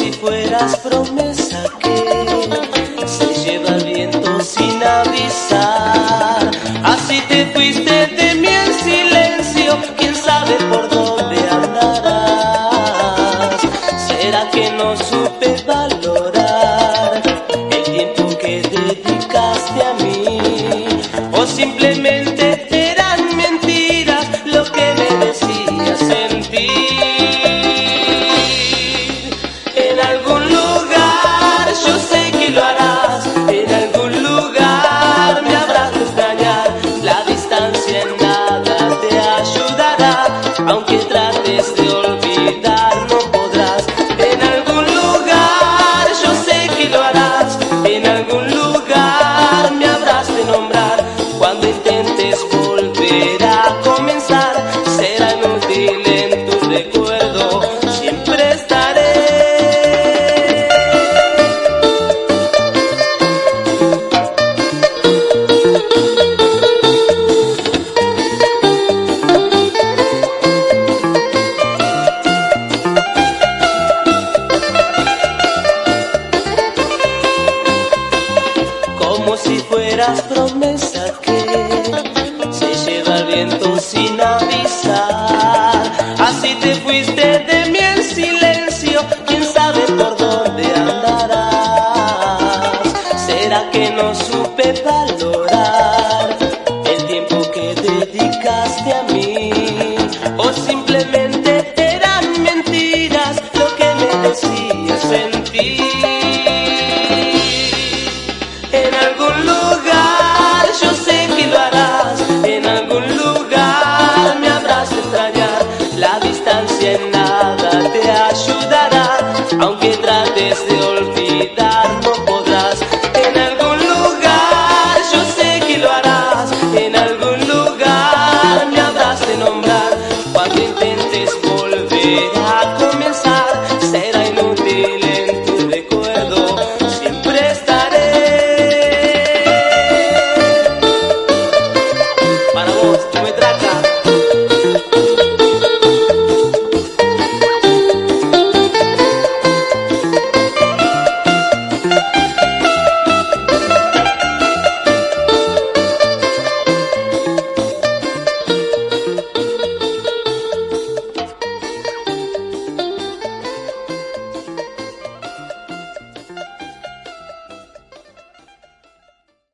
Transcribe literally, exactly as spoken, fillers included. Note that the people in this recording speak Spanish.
si fueras promesa que se lleva el viento sin avisar. Así te fuiste de mí en silencio, quién sabe por dónde andarás. ¿Será que no supe valorar el tiempo que dedicaste a mí? ¿O simplemente eran mentiras lo que me decías sentir? En algún lugar yo sé que lo harás, en algún lugar me habrás de extrañar. La distancia en nada te ayudará, aunque trates de olvidar no podrás. En algún lugar yo sé que lo harás, en algún lugar me habrás de nombrar. Cuando intentes volver a comenzar, será inútil en tu recuerdo, siempre estaré. Como si fueras promesa que se lleva el viento sin avisar. Así te fuiste de mí en silencio, quién sabe por dónde andarás. ¿Será que no supe valorar el tiempo que dedicaste a mí? ¿O simplemente eran mentiras lo que me decías sentir? En algún lugar yo sé que lo harás, en algún lugar me habrás de extrañar. La distancia en nada te ayudará, aunque trates de olvidar no podrás. En algún lugar yo sé que lo harás, en algún lugar me habrás de nombrar. Cuando intentes